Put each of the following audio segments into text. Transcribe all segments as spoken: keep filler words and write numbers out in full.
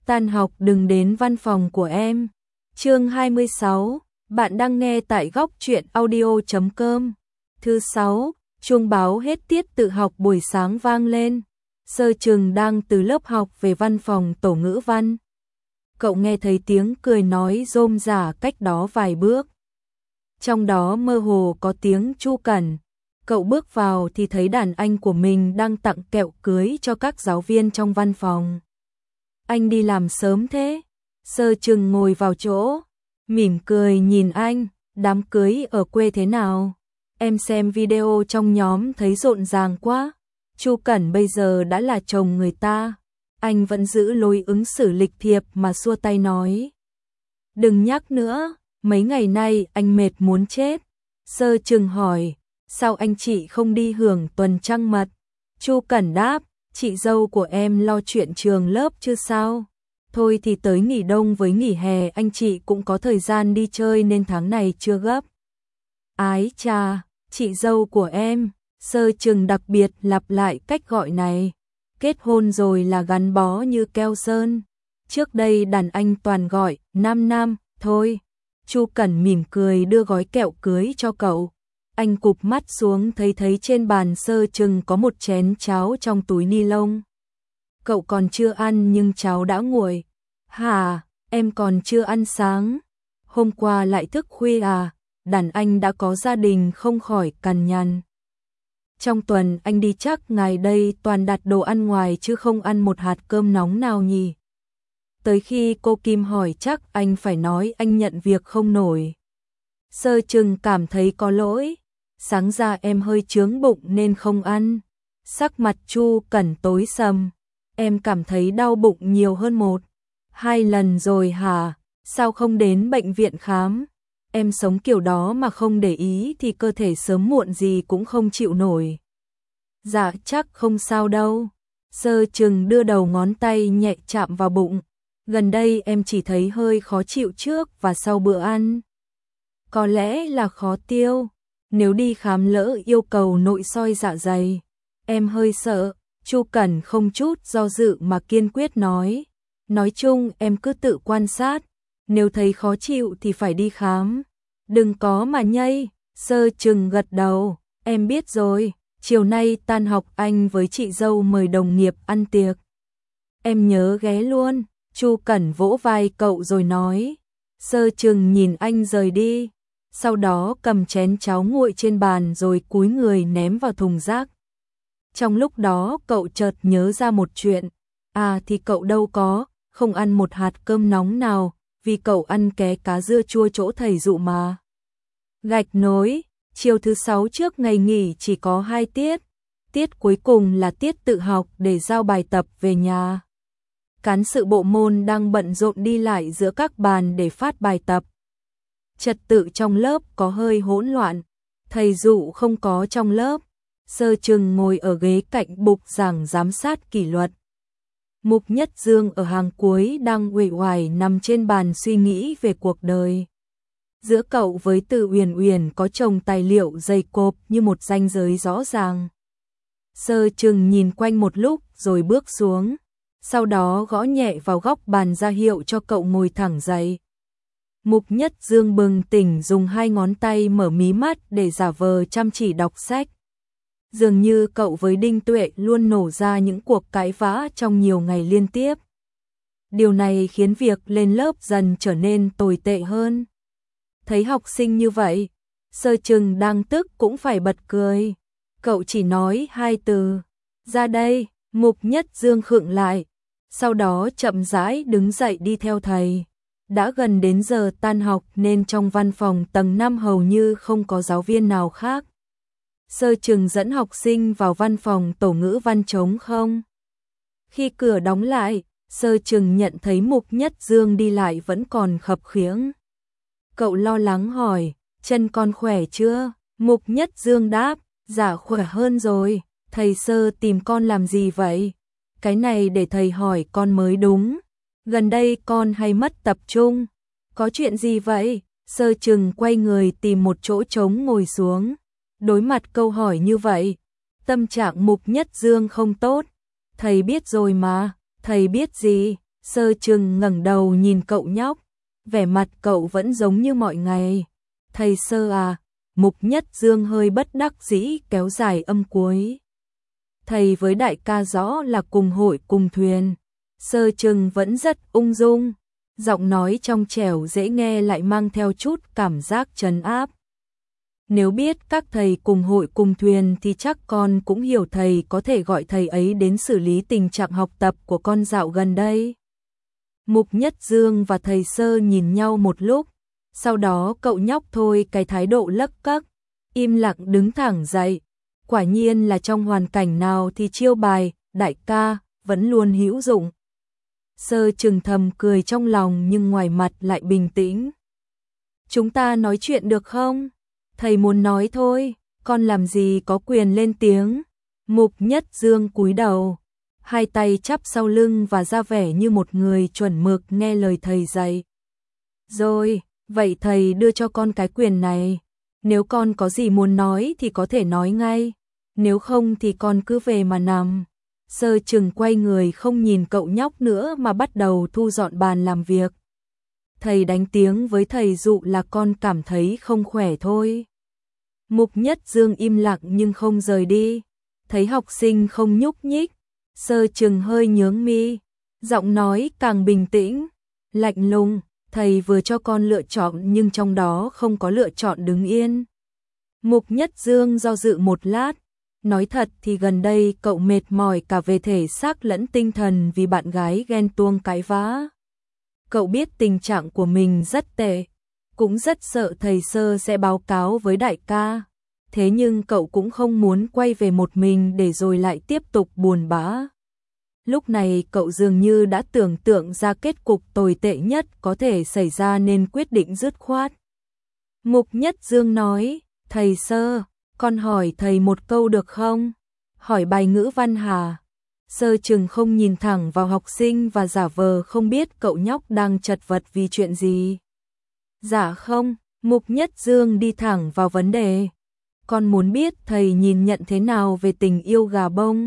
tan học đừng đến văn phòng của em. Chương hai mươi sáu, bạn đang nghe tại góc truyện audio chấm com. Thứ sáu, chuông báo hết tiết tự học buổi sáng vang lên. Sơ Trừng đang từ lớp học về văn phòng tổ ngữ văn. Cậu nghe thấy tiếng cười nói rôm rả cách đó vài bước. Trong đó mơ hồ có tiếng Chu Cẩn. Cậu bước vào thì thấy đàn anh của mình đang tặng kẹo cưới cho các giáo viên trong văn phòng. Anh đi làm sớm thế? Sơ Trừng ngồi vào chỗ, mỉm cười nhìn anh, đám cưới ở quê thế nào? Em xem video trong nhóm thấy rộn ràng quá. Chu Cẩn bây giờ đã là chồng người ta. Anh vẫn giữ lối ứng xử lịch thiệp mà xua tay nói. Đừng nhắc nữa, mấy ngày nay anh mệt muốn chết. Sơ Trừng hỏi, sao anh chị không đi hưởng tuần trăng mật? Chu Cẩn đáp, chị dâu của em lo chuyện trường lớp chứ sao. Thôi thì tới nghỉ đông với nghỉ hè anh chị cũng có thời gian đi chơi nên tháng này chưa gấp. Ái chà, chị dâu của em. Sơ Trừng đặc biệt lặp lại cách gọi này. Kết hôn rồi là gắn bó như keo sơn. Trước đây đàn anh toàn gọi nam nam thôi. Chu Cẩn mỉm cười đưa gói kẹo cưới cho cậu. Anh cụp mắt xuống thấy thấy trên bàn Sơ Trừng có một chén cháo trong túi ni lông. Cậu còn chưa ăn nhưng cháo đã nguội. Hả, em còn chưa ăn sáng? Hôm qua lại thức khuya à? Đàn anh đã có gia đình không khỏi cằn nhằn. Trong tuần anh đi chắc ngày đây toàn đặt đồ ăn ngoài chứ không ăn một hạt cơm nóng nào nhỉ? Tới khi cô Kim hỏi chắc anh phải nói anh nhận việc không nổi. Sơ Trừng cảm thấy có lỗi. Sáng ra em hơi chướng bụng nên không ăn. Sắc mặt Chu Cẩn tối sầm. Em cảm thấy đau bụng nhiều hơn một, hai lần rồi hả? Sao không đến bệnh viện khám? Em sống kiểu đó mà không để ý thì cơ thể sớm muộn gì cũng không chịu nổi. Dạ chắc không sao đâu. Sơ Trừng đưa đầu ngón tay nhẹ chạm vào bụng. Gần đây em chỉ thấy hơi khó chịu trước và sau bữa ăn. Có lẽ là khó tiêu. Nếu đi khám lỡ yêu cầu nội soi dạ dày. Em hơi sợ. Chu Cẩn không chút do dự mà kiên quyết nói. Nói chung em cứ tự quan sát. Nếu thấy khó chịu thì phải đi khám. Đừng có mà nhây. Sơ Trừng gật đầu. Em biết rồi. Chiều nay tan học anh với chị dâu mời đồng nghiệp ăn tiệc. Em nhớ ghé luôn. Chu Cẩn vỗ vai cậu rồi nói. Sơ Trừng nhìn anh rời đi. Sau đó cầm chén cháo nguội trên bàn rồi cúi người ném vào thùng rác. Trong lúc đó cậu chợt nhớ ra một chuyện. À thì cậu đâu có, không ăn một hạt cơm nóng nào, vì cậu ăn ké cá dưa chua chỗ thầy dụ mà. Gạch nối, chiều thứ sáu trước ngày nghỉ chỉ có hai tiết. Tiết cuối cùng là tiết tự học để giao bài tập về nhà. Cán sự bộ môn đang bận rộn đi lại giữa các bàn để phát bài tập. Trật tự trong lớp có hơi hỗn loạn. Thầy dụ không có trong lớp. Sơ Trừng ngồi ở ghế cạnh bục giảng giám sát kỷ luật. Mục Nhất Dương ở hàng cuối đang uể oải nằm trên bàn suy nghĩ về cuộc đời. Giữa cậu với Từ Uyển Uyển có chồng tài liệu dày cộp như một ranh giới rõ ràng. Sơ Trừng nhìn quanh một lúc rồi bước xuống. Sau đó gõ nhẹ vào góc bàn ra hiệu cho cậu ngồi thẳng dậy. Mục Nhất Dương bừng tỉnh dùng hai ngón tay mở mí mắt để giả vờ chăm chỉ đọc sách. Dường như cậu với Đinh Tuệ luôn nổ ra những cuộc cãi vã trong nhiều ngày liên tiếp. Điều này khiến việc lên lớp dần trở nên tồi tệ hơn. Thấy học sinh như vậy, Sơ Trừng đang tức cũng phải bật cười. Cậu chỉ nói hai từ, ra đây. Mục Nhất Dương khựng lại, sau đó chậm rãi đứng dậy đi theo thầy. Đã gần đến giờ tan học nên trong văn phòng tầng năm hầu như không có giáo viên nào khác. Sơ Trừng dẫn học sinh vào văn phòng tổ ngữ văn trống không. Khi cửa đóng lại, Sơ Trừng nhận thấy Mục Nhất Dương đi lại vẫn còn khập khiễng. Cậu lo lắng hỏi, chân con khỏe chưa? Mục Nhất Dương đáp, dạ khỏe hơn rồi. Thầy Sơ tìm con làm gì vậy? Cái này để thầy hỏi con mới đúng. Gần đây con hay mất tập trung. Có chuyện gì vậy? Sơ Trừng quay người tìm một chỗ trống ngồi xuống. Đối mặt câu hỏi như vậy, tâm trạng Mục Nhất Dương không tốt. Thầy biết rồi mà. Thầy biết gì? Sơ Trừng ngẩng đầu nhìn cậu nhóc, vẻ mặt cậu vẫn giống như mọi ngày. Thầy Sơ à, Mục Nhất Dương hơi bất đắc dĩ kéo dài âm cuối. Thầy với đại ca rõ là cùng hội cùng thuyền. Sơ Trừng vẫn rất ung dung, giọng nói trong trẻo dễ nghe lại mang theo chút cảm giác trấn áp. Nếu biết các thầy cùng hội cùng thuyền thì chắc con cũng hiểu thầy có thể gọi thầy ấy đến xử lý tình trạng học tập của con dạo gần đây. Mục Nhất Dương và thầy Sơ nhìn nhau một lúc, sau đó cậu nhóc thôi cái thái độ lấc cấc, im lặng đứng thẳng dậy. Quả nhiên là trong hoàn cảnh nào thì chiêu bài, đại ca, vẫn luôn hữu dụng. Sơ Trừng thầm cười trong lòng nhưng ngoài mặt lại bình tĩnh. Chúng ta nói chuyện được không? Thầy muốn nói thôi, con làm gì có quyền lên tiếng. Mục Nhất Dương cúi đầu, hai tay chắp sau lưng và ra vẻ như một người chuẩn mực nghe lời thầy dạy. Rồi, vậy thầy đưa cho con cái quyền này. Nếu con có gì muốn nói thì có thể nói ngay, nếu không thì con cứ về mà nằm. Sơ Trừng quay người không nhìn cậu nhóc nữa mà bắt đầu thu dọn bàn làm việc. Thầy đánh tiếng với thầy dụ là con cảm thấy không khỏe thôi. Mục Nhất Dương im lặng nhưng không rời đi. Thấy học sinh không nhúc nhích, Sơ Trừng hơi nhướng mi, giọng nói càng bình tĩnh, lạnh lùng. Thầy vừa cho con lựa chọn nhưng trong đó không có lựa chọn đứng yên. Mục Nhất Dương do dự một lát, nói thật thì gần đây cậu mệt mỏi cả về thể xác lẫn tinh thần vì bạn gái ghen tuông cãi vã. Cậu biết tình trạng của mình rất tệ, cũng rất sợ thầy Sơ sẽ báo cáo với đại ca. Thế nhưng cậu cũng không muốn quay về một mình để rồi lại tiếp tục buồn bã. Lúc này cậu dường như đã tưởng tượng ra kết cục tồi tệ nhất có thể xảy ra nên quyết định dứt khoát. Mục Nhất Dương nói, thầy Sơ, con hỏi thầy một câu được không? Hỏi bài ngữ văn hả? Sơ Trừng không nhìn thẳng vào học sinh và giả vờ không biết cậu nhóc đang chật vật vì chuyện gì. Dạ không, Mục Nhất Dương đi thẳng vào vấn đề. Con muốn biết thầy nhìn nhận thế nào về tình yêu gà bông.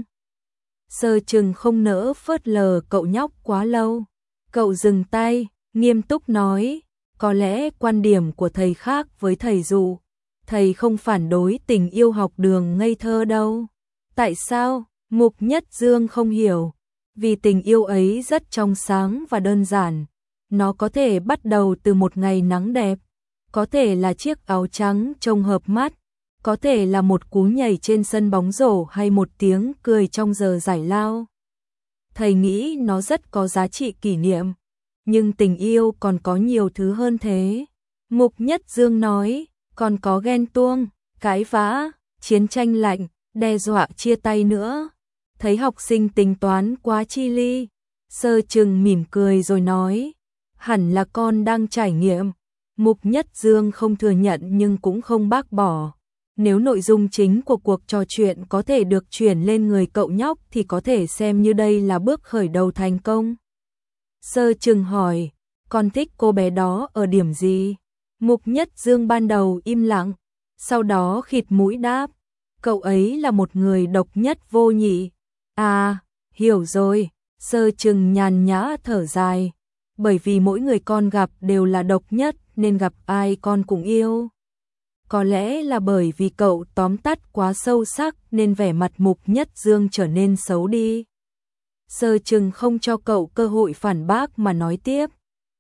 Sơ Trừng không nỡ phớt lờ cậu nhóc quá lâu. Cậu dừng tay, nghiêm túc nói, có lẽ quan điểm của thầy khác với thầy dụ. Thầy không phản đối tình yêu học đường ngây thơ đâu. Tại sao? Mục Nhất Dương không hiểu. Vì tình yêu ấy rất trong sáng và đơn giản. Nó có thể bắt đầu từ một ngày nắng đẹp, có thể là chiếc áo trắng trông hợp mắt, có thể là một cú nhảy trên sân bóng rổ hay một tiếng cười trong giờ giải lao. Thầy nghĩ nó rất có giá trị kỷ niệm, nhưng tình yêu còn có nhiều thứ hơn thế. Mục Nhất Dương nói, còn có ghen tuông, cãi vã, chiến tranh lạnh, đe dọa chia tay nữa. Thấy học sinh tính toán quá chi ly, Sơ Trừng mỉm cười rồi nói, hẳn là con đang trải nghiệm. Mục Nhất Dương không thừa nhận nhưng cũng không bác bỏ. Nếu nội dung chính của cuộc trò chuyện có thể được chuyển lên người cậu nhóc thì có thể xem như đây là bước khởi đầu thành công. Sơ Trừng hỏi, con thích cô bé đó ở điểm gì? Mục Nhất Dương ban đầu im lặng, sau đó khịt mũi đáp, cậu ấy là một người độc nhất vô nhị. À, hiểu rồi. Sơ Trừng nhàn nhã thở dài, bởi vì mỗi người con gặp đều là độc nhất nên gặp ai con cũng yêu. Có lẽ là bởi vì cậu tóm tắt quá sâu sắc nên vẻ mặt Mục Nhất Dương trở nên xấu đi. Sơ Trừng không cho cậu cơ hội phản bác mà nói tiếp.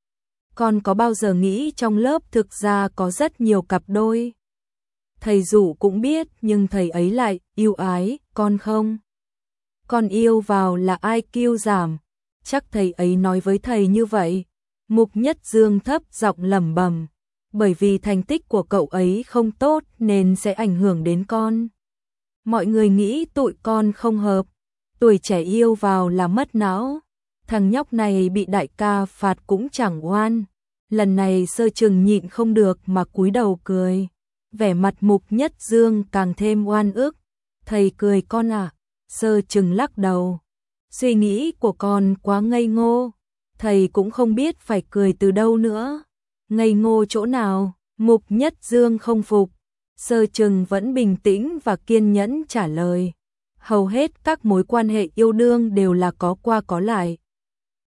Con có bao giờ nghĩ trong lớp thực ra có rất nhiều cặp đôi? Thầy Dụ cũng biết nhưng thầy ấy lại yêu ái, con không? Con yêu vào là i kiu giảm, chắc thầy ấy nói với thầy như vậy. Mục Nhất Dương thấp giọng lẩm bẩm, bởi vì thành tích của cậu ấy không tốt nên sẽ ảnh hưởng đến con. Mọi người nghĩ tụi con không hợp, tuổi trẻ yêu vào là mất não. Thằng nhóc này bị đại ca phạt cũng chẳng oan. Lần này Sơ Trừng nhịn không được mà cúi đầu cười. Vẻ mặt Mục Nhất Dương càng thêm oan ức. Thầy cười con à? Sơ Trừng lắc đầu. Suy nghĩ của con quá ngây ngô. Thầy cũng không biết phải cười từ đâu nữa. Ngây ngô chỗ nào? Mục Nhất Dương không phục. Sơ Trừng vẫn bình tĩnh và kiên nhẫn trả lời. Hầu hết các mối quan hệ yêu đương đều là có qua có lại.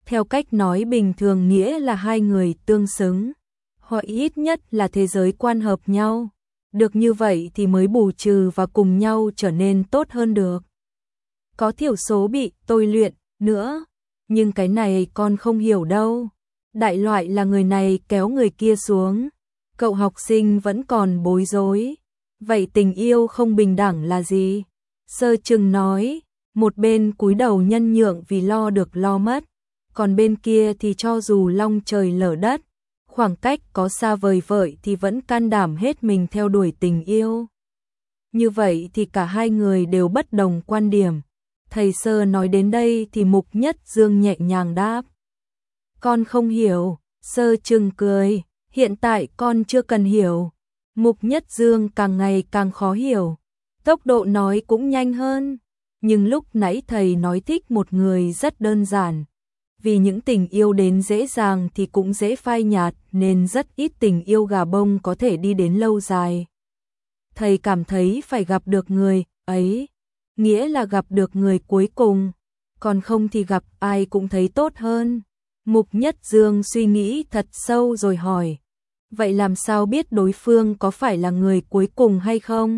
Theo cách nói bình thường nghĩa là hai người tương xứng, hoặc ít nhất là thế giới quan hợp nhau. Được như vậy thì mới bù trừ và cùng nhau trở nên tốt hơn được. Có thiểu số bị tôi luyện nữa, nhưng cái này con không hiểu đâu. Đại loại là người này kéo người kia xuống. Cậu học sinh vẫn còn bối rối. Vậy tình yêu không bình đẳng là gì? Sơ Trừng nói, một bên cúi đầu nhân nhượng vì lo được lo mất, còn bên kia thì cho dù long trời lở đất, khoảng cách có xa vời vợi thì vẫn can đảm hết mình theo đuổi tình yêu. Như vậy thì cả hai người đều bất đồng quan điểm. Thầy Sơ nói đến đây thì Mục Nhất Dương nhẹ nhàng đáp. Con không hiểu. Sơ Trừng cười. Hiện tại con chưa cần hiểu. Mục Nhất Dương càng ngày càng khó hiểu. Tốc độ nói cũng nhanh hơn. Nhưng lúc nãy thầy nói thích một người rất đơn giản. Vì những tình yêu đến dễ dàng thì cũng dễ phai nhạt, nên rất ít tình yêu gà bông có thể đi đến lâu dài. Thầy cảm thấy phải gặp được người ấy, nghĩa là gặp được người cuối cùng, còn không thì gặp ai cũng thấy tốt hơn. Mục Nhất Dương suy nghĩ thật sâu rồi hỏi, vậy làm sao biết đối phương có phải là người cuối cùng hay không?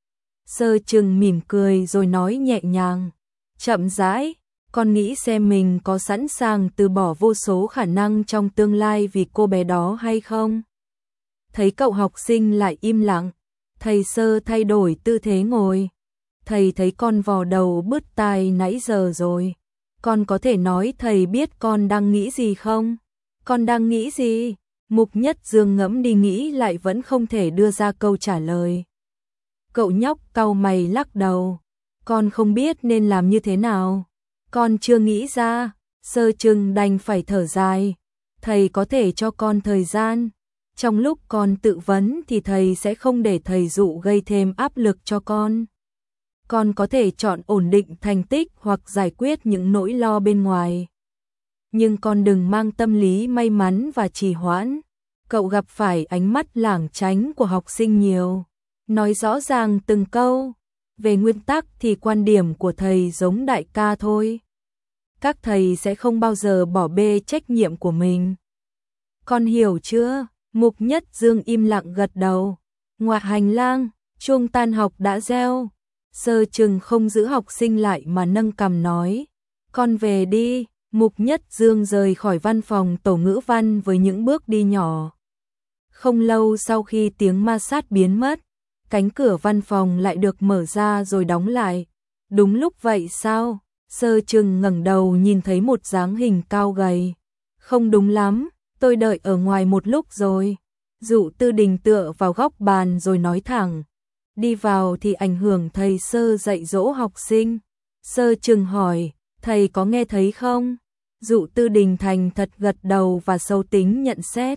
Sơ Trừng mỉm cười rồi nói nhẹ nhàng, chậm rãi, con nghĩ xem mình có sẵn sàng từ bỏ vô số khả năng trong tương lai vì cô bé đó hay không? Thấy cậu học sinh lại im lặng, thầy Sơ thay đổi tư thế ngồi. Thầy thấy con vò đầu bứt tai nãy giờ rồi. Con có thể nói thầy biết con đang nghĩ gì không? Con đang nghĩ gì? Mục Nhất Dương ngẫm đi nghĩ lại vẫn không thể đưa ra câu trả lời. Cậu nhóc cau mày lắc đầu. Con không biết nên làm như thế nào. Con chưa nghĩ ra. Sơ Trừng đành phải thở dài. Thầy có thể cho con thời gian. Trong lúc con tự vấn thì thầy sẽ không để thầy dụ gây thêm áp lực cho con. Con có thể chọn ổn định thành tích hoặc giải quyết những nỗi lo bên ngoài. Nhưng con đừng mang tâm lý may mắn và trì hoãn. Cậu gặp phải ánh mắt lảng tránh của học sinh nhiều. Nói rõ ràng từng câu. Về nguyên tắc thì quan điểm của thầy giống đại ca thôi. Các thầy sẽ không bao giờ bỏ bê trách nhiệm của mình. Con hiểu chưa? Mục Nhất Dương im lặng gật đầu. Ngoài hành lang, chuông tan học đã reo. Sơ Trừng không giữ học sinh lại mà nâng cằm nói. Con về đi. Mục Nhất Dương rời khỏi văn phòng tổ ngữ văn với những bước đi nhỏ. Không lâu sau khi tiếng ma sát biến mất, cánh cửa văn phòng lại được mở ra rồi đóng lại. Đúng lúc vậy sao? Sơ Trừng ngẩng đầu nhìn thấy một dáng hình cao gầy. Không đúng lắm, tôi đợi ở ngoài một lúc rồi. Dụ Tư Đình tựa vào góc bàn rồi nói thẳng. Đi vào thì ảnh hưởng thầy Sơ dạy dỗ học sinh. Sơ Trừng hỏi, thầy có nghe thấy không? Dụ Tư Đình thành thật gật đầu và sâu tính nhận xét.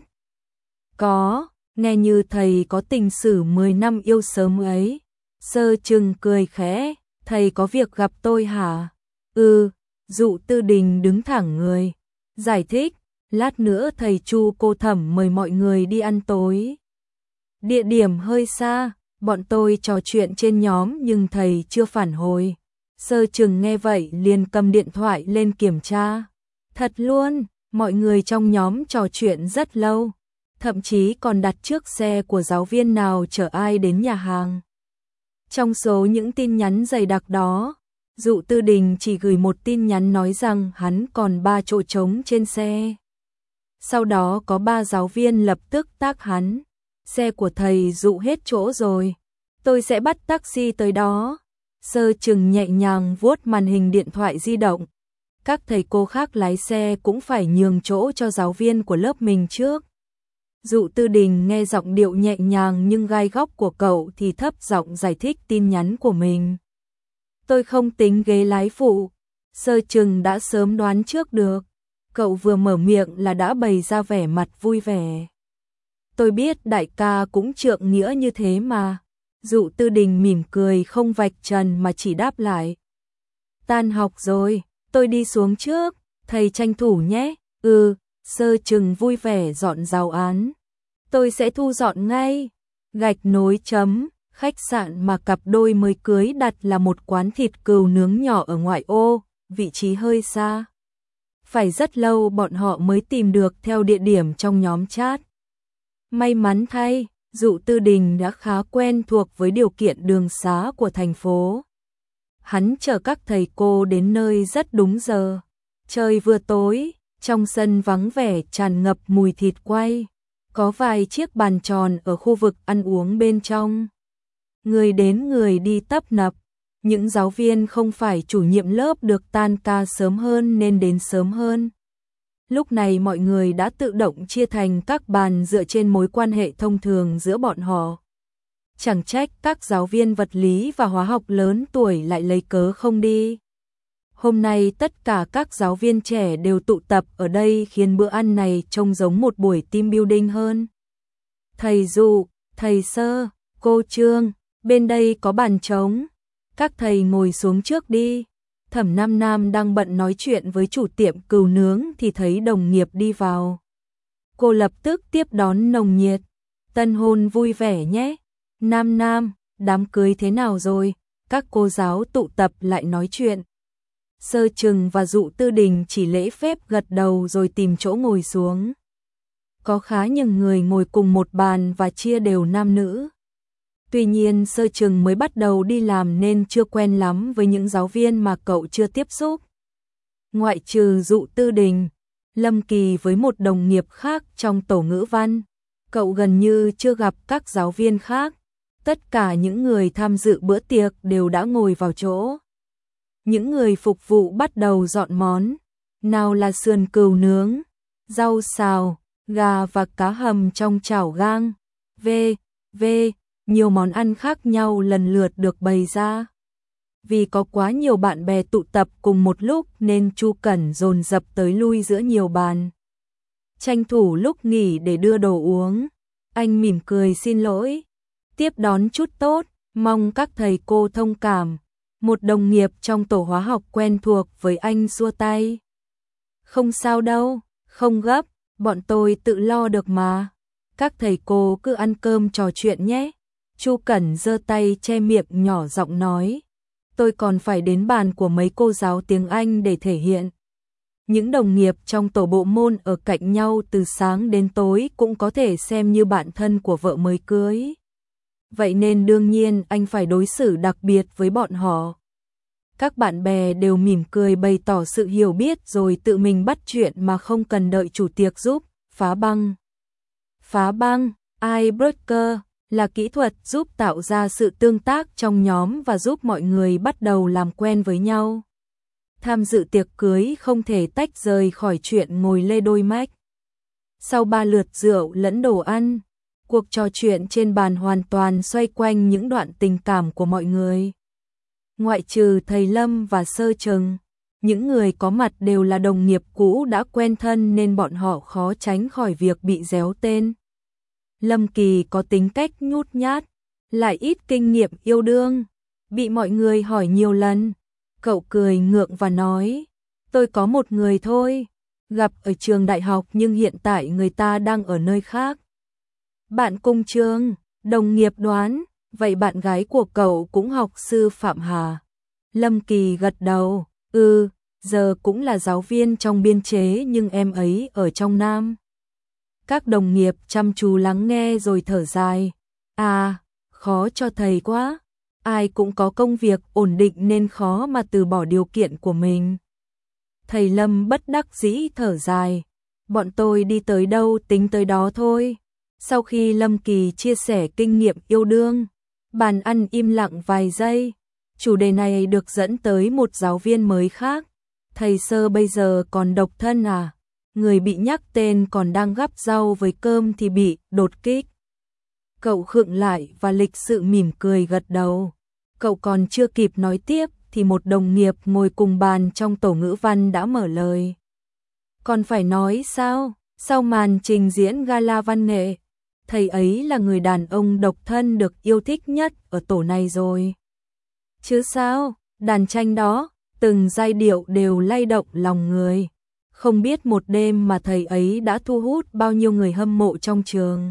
Có, nghe như thầy có tình sử mười năm yêu sớm ấy. Sơ Trừng cười khẽ, thầy có việc gặp tôi hả? Ừ, Dụ Tư Đình đứng thẳng người. Giải thích, lát nữa thầy Chu cô Thẩm mời mọi người đi ăn tối. Địa điểm hơi xa, bọn tôi trò chuyện trên nhóm nhưng thầy chưa phản hồi. Sơ Trừng nghe vậy liền cầm điện thoại lên kiểm tra. Thật luôn, mọi người trong nhóm trò chuyện rất lâu. Thậm chí còn đặt trước xe của giáo viên nào chở ai đến nhà hàng. Trong số những tin nhắn dày đặc đó, Dụ Tư Đình chỉ gửi một tin nhắn nói rằng hắn còn ba chỗ trống trên xe. Sau đó có ba giáo viên lập tức tag hắn. Xe của thầy Dụ hết chỗ rồi. Tôi sẽ bắt taxi tới đó. Sơ Trừng nhẹ nhàng vuốt màn hình điện thoại di động. Các thầy cô khác lái xe cũng phải nhường chỗ cho giáo viên của lớp mình trước. Dụ Tư Đình nghe giọng điệu nhẹ nhàng nhưng gai góc của cậu thì thấp giọng giải thích tin nhắn của mình. Tôi không tính ghế lái phụ. Sơ Trừng đã sớm đoán trước được. Cậu vừa mở miệng là đã bày ra vẻ mặt vui vẻ. Tôi biết đại ca cũng trượng nghĩa như thế mà. Dụ Tư Đình mỉm cười không vạch trần mà chỉ đáp lại. Tan học rồi, tôi đi xuống trước, thầy tranh thủ nhé. Ừ, Sơ Trừng vui vẻ dọn giáo án. Tôi sẽ thu dọn ngay. Gạch nối chấm, khách sạn mà cặp đôi mới cưới đặt là một quán thịt cừu nướng nhỏ ở ngoại ô, vị trí hơi xa. Phải rất lâu bọn họ mới tìm được theo địa điểm trong nhóm chat. May mắn thay, Dụ Tư Đình đã khá quen thuộc với điều kiện đường xá của thành phố. Hắn chở các thầy cô đến nơi rất đúng giờ. Trời vừa tối, trong sân vắng vẻ tràn ngập mùi thịt quay. Có vài chiếc bàn tròn ở khu vực ăn uống bên trong. Người đến người đi tấp nập. Những giáo viên không phải chủ nhiệm lớp được tan ca sớm hơn nên đến sớm hơn. Lúc này mọi người đã tự động chia thành các bàn dựa trên mối quan hệ thông thường giữa bọn họ. Chẳng trách các giáo viên vật lý và hóa học lớn tuổi lại lấy cớ không đi. Hôm nay tất cả các giáo viên trẻ đều tụ tập ở đây khiến bữa ăn này trông giống một buổi team building hơn. Thầy Dụ, thầy Sơ, cô Trương, bên đây có bàn trống. Các thầy ngồi xuống trước đi. Thẩm Nam Nam đang bận nói chuyện với chủ tiệm cừu nướng thì thấy đồng nghiệp đi vào. Cô lập tức tiếp đón nồng nhiệt. Tân hôn vui vẻ nhé. Nam Nam, đám cưới thế nào rồi? Các cô giáo tụ tập lại nói chuyện. Sơ Trừng và Dụ Tư Đình chỉ lễ phép gật đầu rồi tìm chỗ ngồi xuống. Có khá nhiều người ngồi cùng một bàn và chia đều nam nữ. Tuy nhiên Sơ Trừng mới bắt đầu đi làm nên chưa quen lắm với những giáo viên mà cậu chưa tiếp xúc. Ngoại trừ Dụ Tư Đình, Lâm Kỳ với một đồng nghiệp khác trong tổ ngữ văn, cậu gần như chưa gặp các giáo viên khác. Tất cả những người tham dự bữa tiệc đều đã ngồi vào chỗ. Những người phục vụ bắt đầu dọn món, nào là sườn cừu nướng, rau xào, gà và cá hầm trong chảo gang, v, v, nhiều món ăn khác nhau lần lượt được bày ra. Vì có quá nhiều bạn bè tụ tập cùng một lúc nên Chu Cẩn dồn dập tới lui giữa nhiều bàn. Tranh thủ lúc nghỉ để đưa đồ uống, anh mỉm cười xin lỗi, tiếp đón chút tốt, mong các thầy cô thông cảm. Một đồng nghiệp trong tổ hóa học quen thuộc với anh xua tay. Không sao đâu, không gấp, bọn tôi tự lo được mà. Các thầy cô cứ ăn cơm trò chuyện nhé. Chu Cẩn giơ tay che miệng nhỏ giọng nói. Tôi còn phải đến bàn của mấy cô giáo tiếng Anh để thể hiện. Những đồng nghiệp trong tổ bộ môn ở cạnh nhau từ sáng đến tối cũng có thể xem như bạn thân của vợ mới cưới. Vậy nên đương nhiên anh phải đối xử đặc biệt với bọn họ. Các bạn bè đều mỉm cười bày tỏ sự hiểu biết rồi tự mình bắt chuyện mà không cần đợi chủ tiệc giúp. Phá băng. Phá băng, icebreaker, là kỹ thuật giúp tạo ra sự tương tác trong nhóm và giúp mọi người bắt đầu làm quen với nhau. Tham dự tiệc cưới không thể tách rời khỏi chuyện ngồi lê đôi mách. Sau ba lượt rượu lẫn đồ ăn, cuộc trò chuyện trên bàn hoàn toàn xoay quanh những đoạn tình cảm của mọi người. Ngoại trừ thầy Lâm và Sơ Trừng, những người có mặt đều là đồng nghiệp cũ đã quen thân nên bọn họ khó tránh khỏi việc bị réo tên. Lâm Kỳ có tính cách nhút nhát, lại ít kinh nghiệm yêu đương, bị mọi người hỏi nhiều lần. Cậu cười ngượng và nói, tôi có một người thôi, gặp ở trường đại học nhưng hiện tại người ta đang ở nơi khác. Bạn cùng trường, đồng nghiệp đoán, vậy bạn gái của cậu cũng học sư phạm hả? Lâm Kỳ gật đầu, ừ, giờ cũng là giáo viên trong biên chế nhưng em ấy ở trong Nam. Các đồng nghiệp chăm chú lắng nghe rồi thở dài, à, khó cho thầy quá, ai cũng có công việc ổn định nên khó mà từ bỏ điều kiện của mình. Thầy Lâm bất đắc dĩ thở dài, bọn tôi đi tới đâu tính tới đó thôi. Sau khi Lâm Kỳ chia sẻ kinh nghiệm yêu đương, bàn ăn im lặng vài giây, chủ đề này được dẫn tới một giáo viên mới khác. Thầy Sơ bây giờ còn độc thân à? Người bị nhắc tên còn đang gắp rau với cơm thì bị đột kích. Cậu khựng lại và lịch sự mỉm cười gật đầu. Cậu còn chưa kịp nói tiếp thì một đồng nghiệp ngồi cùng bàn trong tổ ngữ văn đã mở lời. Còn phải nói sao? Sau màn trình diễn gala văn nghệ, thầy ấy là người đàn ông độc thân được yêu thích nhất ở tổ này rồi. Chứ sao, đàn tranh đó, từng giai điệu đều lay động lòng người. Không biết một đêm mà thầy ấy đã thu hút bao nhiêu người hâm mộ trong trường.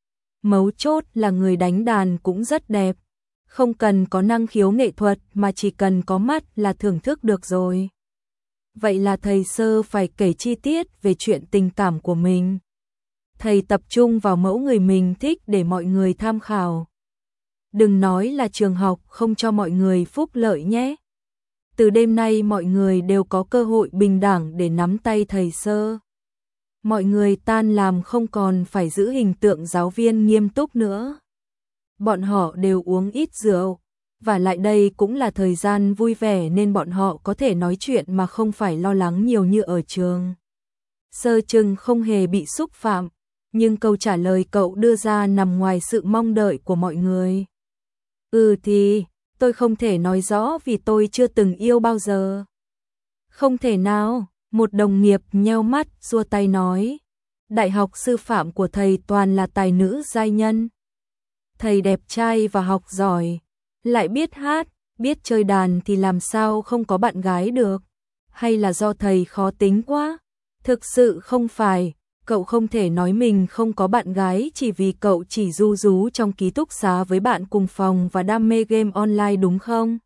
Mấu chốt là người đánh đàn cũng rất đẹp. Không cần có năng khiếu nghệ thuật mà chỉ cần có mắt là thưởng thức được rồi. vậy là thầy Sơ phải kể chi tiết về chuyện tình cảm của mình. Thầy tập trung vào mẫu người mình thích để mọi người tham khảo. Đừng nói là trường học không cho mọi người phúc lợi nhé. Từ đêm nay mọi người đều có cơ hội bình đẳng để nắm tay thầy Sơ. Mọi người tan làm không còn phải giữ hình tượng giáo viên nghiêm túc nữa. Bọn họ đều uống ít rượu, và lại đây cũng là thời gian vui vẻ nên bọn họ có thể nói chuyện mà không phải lo lắng nhiều như ở trường. Sơ Trừng không hề bị xúc phạm, nhưng câu trả lời cậu đưa ra nằm ngoài sự mong đợi của mọi người. Ừ thì, tôi không thể nói rõ vì tôi chưa từng yêu bao giờ. Không thể nào, một đồng nghiệp nheo mắt xua tay nói. Đại học sư phạm của thầy toàn là tài nữ giai nhân. Thầy đẹp trai và học giỏi, lại biết hát, biết chơi đàn thì làm sao không có bạn gái được. Hay là do thầy khó tính quá? Thực sự không phải, cậu không thể nói mình không có bạn gái chỉ vì cậu chỉ ru rú trong ký túc xá với bạn cùng phòng và đam mê game online đúng không?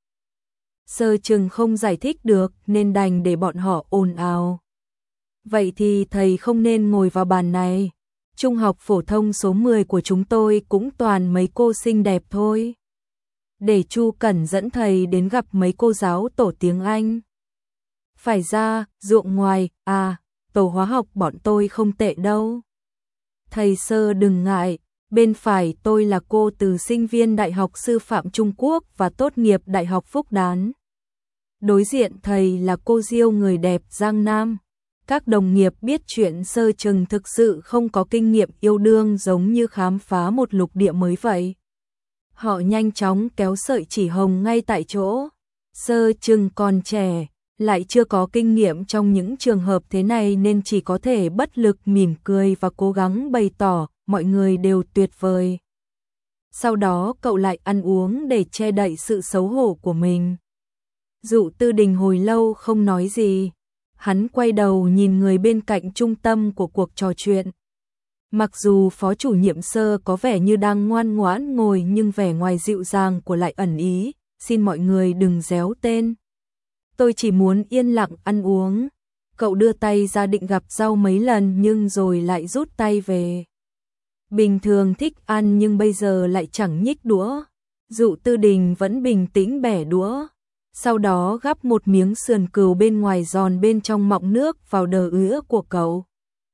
Sơ Trừng không giải thích được nên đành để bọn họ ồn ào. Vậy thì thầy không nên ngồi vào bàn này. Trung học phổ thông số mười của chúng tôi cũng toàn mấy cô xinh đẹp thôi. Để Chu Cẩn dẫn thầy đến gặp mấy cô giáo tổ tiếng Anh. Phải ra, ruộng ngoài, à, tổ hóa học bọn tôi không tệ đâu. Thầy Sơ đừng ngại, bên phải tôi là cô từ sinh viên Đại học Sư phạm Trung Quốc và tốt nghiệp Đại học Phúc Đán. Đối diện thầy là cô Diêu người đẹp Giang Nam. Các đồng nghiệp biết chuyện Sơ Trừng thực sự không có kinh nghiệm yêu đương giống như khám phá một lục địa mới vậy. Họ nhanh chóng kéo sợi chỉ hồng ngay tại chỗ. Sơ Trừng còn trẻ, lại chưa có kinh nghiệm trong những trường hợp thế này nên chỉ có thể bất lực mỉm cười và cố gắng bày tỏ mọi người đều tuyệt vời. Sau đó cậu lại ăn uống để che đậy sự xấu hổ của mình. Dụ Tư Đình hồi lâu không nói gì. Hắn quay đầu nhìn người bên cạnh trung tâm của cuộc trò chuyện. Mặc dù phó chủ nhiệm Sơ có vẻ như đang ngoan ngoãn ngồi nhưng vẻ ngoài dịu dàng của lại ẩn ý. Xin mọi người đừng réo tên. Tôi chỉ muốn yên lặng ăn uống. Cậu đưa tay ra định gặp rau mấy lần nhưng rồi lại rút tay về. Bình thường thích ăn nhưng bây giờ lại chẳng nhích đũa. Dụ Tư Đình vẫn bình tĩnh bẻ đũa. Sau đó gắp một miếng sườn cừu bên ngoài giòn bên trong mọng nước vào đờ ứa của cậu.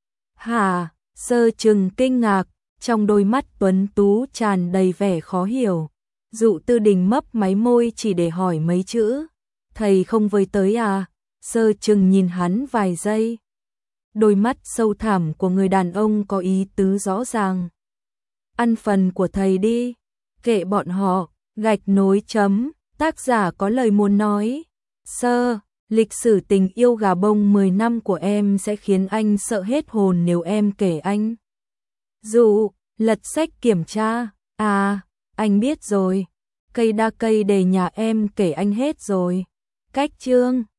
Hà, Sơ Trừng kinh ngạc, trong đôi mắt tuấn tú tràn đầy vẻ khó hiểu. Dụ Tư Đình mấp máy môi chỉ để hỏi mấy chữ. Thầy không với tới à? Sơ Trừng nhìn hắn vài giây. Đôi mắt sâu thẳm của người đàn ông có ý tứ rõ ràng. Ăn phần của thầy đi. Kệ bọn họ, gạch nối chấm. Tác giả có lời muốn nói. Sơ, lịch sử tình yêu gà bông mười năm của em sẽ khiến anh sợ hết hồn nếu em kể anh. Dụ, lật sách kiểm tra. À, anh biết rồi. Cây đa cây để nhà em kể anh hết rồi. Cách chương